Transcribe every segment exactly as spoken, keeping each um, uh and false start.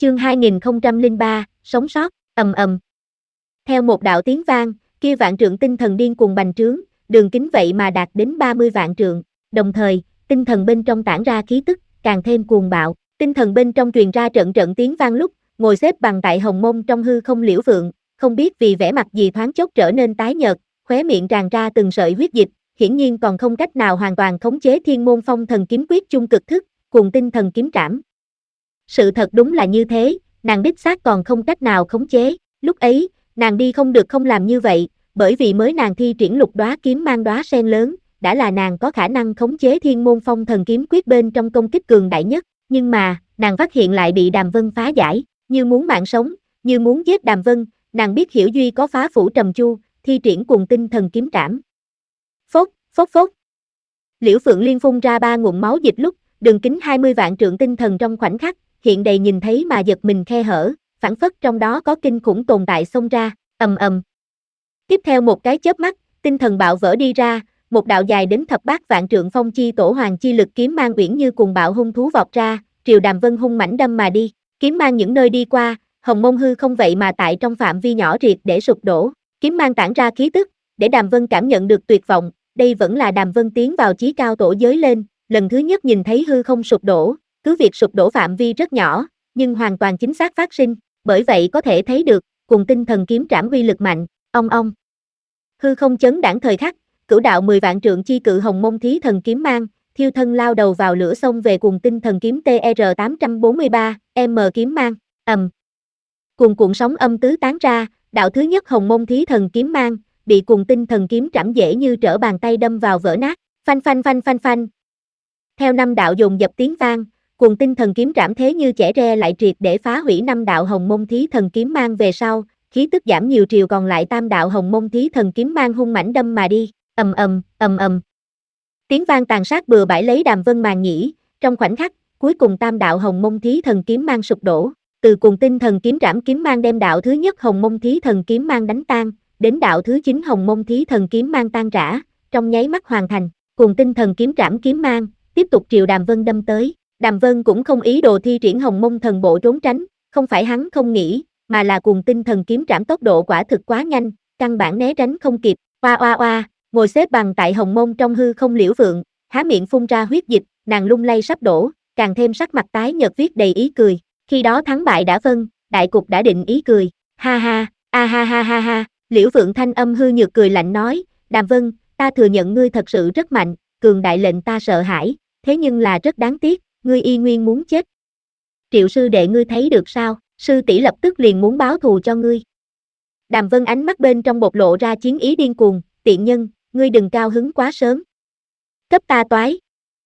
Chương hai nghìn không trăm lẻ ba, sống sót, ầm ầm. Theo một đạo tiếng vang, kia vạn trượng tinh thần điên cuồng bành trướng, đường kính vậy mà đạt đến ba mươi vạn trượng, đồng thời, tinh thần bên trong tản ra khí tức, càng thêm cuồng bạo, tinh thần bên trong truyền ra trận trận tiếng vang lúc, ngồi xếp bằng tại hồng mông trong hư không Liễu Vượng, không biết vì vẻ mặt gì thoáng chốc trở nên tái nhợt, khóe miệng tràn ra từng sợi huyết dịch, hiển nhiên còn không cách nào hoàn toàn khống chế Thiên Môn Phong Thần Kiếm Quyết chung cực thức, cùng tinh thần kiếm trảm. Sự thật đúng là như thế, nàng đích xác còn không cách nào khống chế, lúc ấy, nàng đi không được không làm như vậy, bởi vì mới nàng thi triển lục đóa kiếm mang đóa sen lớn, đã là nàng có khả năng khống chế Thiên Môn Phong Thần Kiếm Quyết bên trong công kích cường đại nhất, nhưng mà, nàng phát hiện lại bị Đàm Vân phá giải, như muốn mạng sống, như muốn giết Đàm Vân, nàng biết Hiểu Duy có phá phủ trầm chu, thi triển cùng tinh thần kiếm trảm. Phốc, phốc phốc. Liễu Phượng Liên phun ra ba ngụm máu dịch lúc, đường kính hai mươi vạn trượng tinh thần trong khoảnh khắc, hiện đầy nhìn thấy mà giật mình khe hở, phảng phất trong đó có kinh khủng tồn tại xông ra, ầm ầm. Tiếp theo một cái chớp mắt, tinh thần bạo vỡ đi ra, một đạo dài đến thập bát vạn trượng phong chi tổ hoàng chi lực kiếm mang uyển như cùng bạo hung thú vọt ra, triều Đàm Vân hung mãnh đâm mà đi, kiếm mang những nơi đi qua, hồng mông hư không vậy mà tại trong phạm vi nhỏ triệt để sụp đổ, kiếm mang tản ra khí tức, để Đàm Vân cảm nhận được tuyệt vọng, đây vẫn là Đàm Vân tiến vào chí cao tổ giới lên, lần thứ nhất nhìn thấy hư không sụp đổ, cứ việc sụp đổ phạm vi rất nhỏ, nhưng hoàn toàn chính xác phát sinh, bởi vậy có thể thấy được, cùng tinh thần kiếm trảm uy lực mạnh, ong ong. Hư không chấn đãng thời khắc, cửu đạo mười vạn trượng chi cự hồng mông thí thần kiếm mang, thiêu thân lao đầu vào lửa xông về cùng tinh thần kiếm T R tám bốn ba, M kiếm mang, ầm. Cùng cuộn sóng âm tứ tán ra, đạo thứ nhất hồng mông thí thần kiếm mang, bị cùng tinh thần kiếm trảm dễ như trở bàn tay đâm vào vỡ nát, phanh phanh phanh phanh phanh. Theo năm đạo dồn dập tiếng vang, cùng tinh thần kiếm trảm thế như chẻ re lại triệt để phá hủy năm đạo hồng mông thí thần kiếm mang về sau, khí tức giảm nhiều triều còn lại tam đạo hồng mông thí thần kiếm mang hung mãnh đâm mà đi, ầm ầm, ầm ầm. Tiếng vang tàn sát bừa bãi lấy Đàm Vân màng nhĩ, trong khoảnh khắc, cuối cùng tam đạo hồng mông thí thần kiếm mang sụp đổ, từ cùng tinh thần kiếm trảm kiếm mang đem đạo thứ nhất hồng mông thí thần kiếm mang đánh tan, đến đạo thứ chín hồng mông thí thần kiếm mang tan rã, trong nháy mắt hoàn thành, cùng tinh thần kiếm trảm kiếm mang, tiếp tục triều Đàm Vân đâm tới. Đàm Vân cũng không ý đồ thi triển hồng mông thần bộ trốn tránh, không phải hắn không nghĩ, mà là cùng tinh thần kiếm trảm tốc độ quả thực quá nhanh, căn bản né tránh không kịp, oa oa oa, ngồi xếp bằng tại hồng mông trong hư không Liễu Vượng, há miệng phun ra huyết dịch, nàng lung lay sắp đổ, càng thêm sắc mặt tái nhợt viết đầy ý cười, khi đó thắng bại đã phân, đại cục đã định ý cười, ha ha, a ha ha ha ha, Liễu Vượng thanh âm hư nhược cười lạnh nói, Đàm Vân, ta thừa nhận ngươi thật sự rất mạnh, cường đại lệnh ta sợ hãi, thế nhưng là rất đáng tiếc, ngươi y nguyên muốn chết. Triệu sư đệ ngươi thấy được sao, sư tỷ lập tức liền muốn báo thù cho ngươi. Đàm Vân ánh mắt bên trong bộc lộ ra chiến ý điên cuồng, tiện nhân, ngươi đừng cao hứng quá sớm. Cấp ta toái.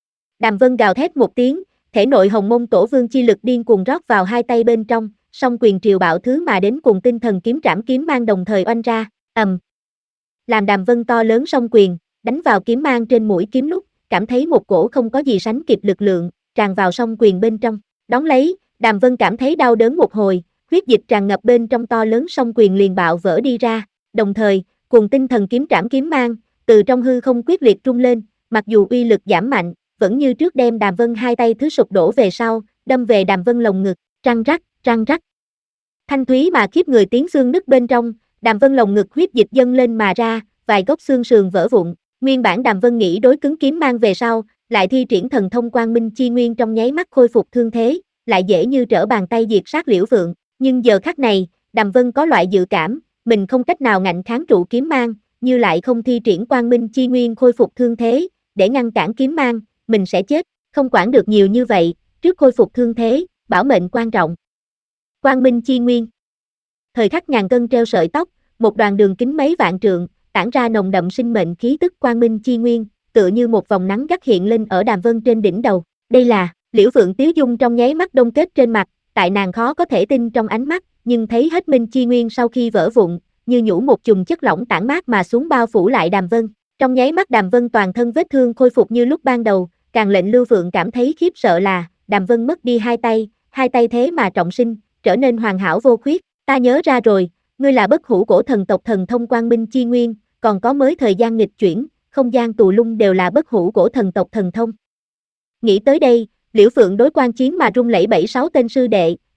Đàm Vân gào thét một tiếng, thể nội hồng mông tổ vương chi lực điên cuồng rót vào hai tay bên trong, song quyền triều bạo thứ mà đến cùng tinh thần kiếm trảm kiếm mang đồng thời oanh ra, ầm. Làm Đàm Vân to lớn song quyền, đánh vào kiếm mang trên mũi kiếm lúc, cảm thấy một cổ không có gì sánh kịp lực lượng, tràn vào song quyền bên trong, đón lấy, Đàm Vân cảm thấy đau đớn một hồi, huyết dịch tràn ngập bên trong to lớn song quyền liền bạo vỡ đi ra, đồng thời, cùng tinh thần kiếm trảm kiếm mang, từ trong hư không quyết liệt trung lên, mặc dù uy lực giảm mạnh, vẫn như trước đem Đàm Vân hai tay thứ sụp đổ về sau, đâm về Đàm Vân lồng ngực, răng rắc, răng rắc. Thanh thúy mà khiếp người tiếng xương nứt bên trong, Đàm Vân lồng ngực huyết dịch dâng lên mà ra, vài gốc xương sườn vỡ vụn, nguyên bản Đàm Vân nghĩ đối cứng kiếm mang về sau, lại thi triển thần thông quang minh chi nguyên trong nháy mắt khôi phục thương thế, lại dễ như trở bàn tay diệt sát Liễu Vượng, nhưng giờ khắc này, Đàm Vân có loại dự cảm, mình không cách nào ngạnh kháng trụ kiếm mang, như lại không thi triển quang minh chi nguyên khôi phục thương thế, để ngăn cản kiếm mang, mình sẽ chết, không quản được nhiều như vậy, trước khôi phục thương thế, bảo mệnh quan trọng. Quang minh chi nguyên. Thời khắc ngàn cân treo sợi tóc, một đoàn đường kính mấy vạn trượng, tản ra nồng đậm sinh mệnh khí tức quang minh chi nguyên, tựa như một vòng nắng gắt hiện lên ở Đàm Vân trên đỉnh đầu. Đây là, Liễu Vượng tiếu dung trong nháy mắt đông kết trên mặt, tại nàng khó có thể tin trong ánh mắt, nhưng thấy hết minh chi nguyên sau khi vỡ vụn, như nhũ một chùm chất lỏng tản mát mà xuống bao phủ lại Đàm Vân. Trong nháy mắt Đàm Vân toàn thân vết thương khôi phục như lúc ban đầu, càng lệnh Lưu Vượng cảm thấy khiếp sợ là, Đàm Vân mất đi hai tay, hai tay thế mà trọng sinh, trở nên hoàn hảo vô khuyết. Ta nhớ ra rồi, ngươi là bất hủ cổ thần tộc thần thông quang minh chi nguyên, còn có mới thời gian nghịch chuyển, không gian tù lung đều là bất hủ cổ thần tộc thần thông. Nghĩ tới đây, Liễu Phượng đối quan chiến mà rung lẩy bẩy sáu tên sư đệ,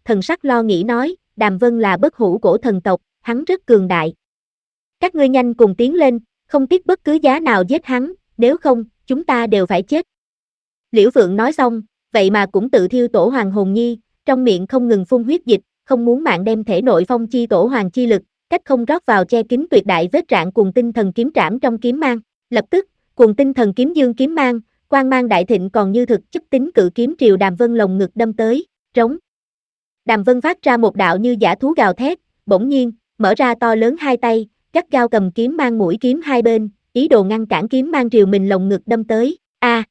thần sắc lo nghĩ nói, Đàm Vân là bất hủ cổ thần tộc, hắn rất cường đại. Các ngươi nhanh cùng tiến lên, không tiếc bất cứ giá nào giết hắn, nếu không, chúng ta đều phải chết. Liễu Vượng nói xong, vậy mà cũng tự thiêu tổ hoàng hồn nhi, trong miệng không ngừng phun huyết dịch, không muốn mạng đem thể nội phong chi tổ hoàng chi lực, cách không rót vào che kín tuyệt đại vết rạn cùng tinh thần kiếm trảm trong kiếm mang. Lập tức, cùng tinh thần kiếm dương kiếm mang, quang mang đại thịnh còn như thực chất tính cự kiếm triều Đàm Vân lồng ngực đâm tới, trống. Đàm Vân phát ra một đạo như dã thú gào thét, bỗng nhiên, mở ra to lớn hai tay, gắt gao cầm kiếm mang mũi kiếm hai bên, ý đồ ngăn cản kiếm mang triều mình lồng ngực đâm tới. A! À.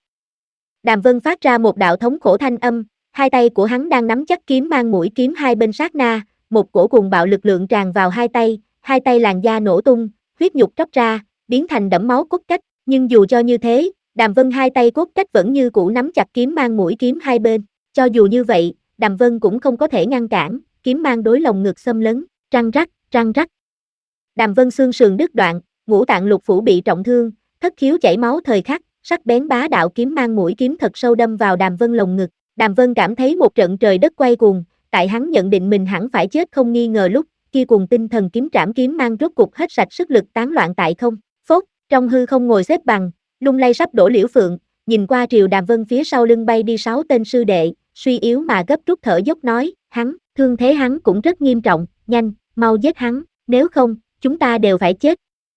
Đàm Vân phát ra một đạo thống khổ thanh âm, hai tay của hắn đang nắm chắc kiếm mang mũi kiếm hai bên sát na, một cổ cuồng bạo lực lượng tràn vào hai tay, hai tay làn da nổ tung, huyết nhục tróc ra, biến thành đẫm máu cốt cách, nhưng dù cho như thế, Đàm Vân hai tay cốt cách vẫn như cũ nắm chặt kiếm mang mũi kiếm hai bên, cho dù như vậy, Đàm Vân cũng không có thể ngăn cản, kiếm mang đối lồng ngực xâm lấn, răng rắc, răng rắc. Đàm Vân xương sườn đứt đoạn, ngũ tạng lục phủ bị trọng thương, thất khiếu chảy máu thời khắc, sắc bén bá đạo kiếm mang mũi kiếm thật sâu đâm vào Đàm Vân lồng ngực. Đàm Vân cảm thấy một trận trời đất quay cuồng, tại hắn nhận định mình hẳn phải chết không nghi ngờ lúc, kia cùng tinh thần kiếm trảm kiếm mang rốt cục hết sạch sức lực tán loạn tại không. Phốt, trong hư không ngồi xếp bằng, lung lay sắp đổ Liễu Phượng, nhìn qua triều Đàm Vân phía sau lưng bay đi sáu tên sư đệ, suy yếu mà gấp rút thở dốc nói, hắn, thương thế hắn cũng rất nghiêm trọng, nhanh, mau giết hắn, nếu không, chúng ta đều phải chết.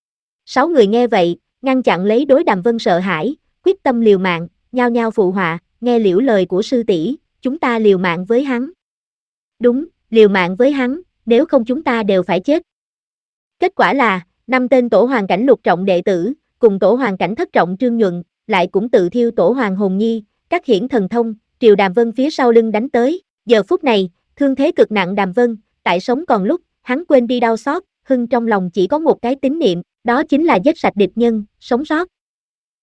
Sáu người nghe vậy, ngăn chặn lấy đối Đàm Vân sợ hãi, quyết tâm liều mạng, nhao nhao phụ họa, nghe Liễu lời của sư tỷ, chúng ta liều mạng với hắn. Đúng, liều mạng với hắn, nếu không chúng ta đều phải chết. Kết quả là, năm tên tổ hoàng cảnh lục trọng đệ tử, cùng tổ hoàng cảnh thất trọng Trương Nhuận, lại cũng tự thiêu tổ hoàng hồn nhi, các hiển thần thông, triều Đàm Vân phía sau lưng đánh tới. Giờ phút này, thương thế cực nặng Đàm Vân, tại sống còn lúc, hắn quên đi đau xót, hưng trong lòng chỉ có một cái tín niệm, đó chính là giết sạch địch nhân, sống sót.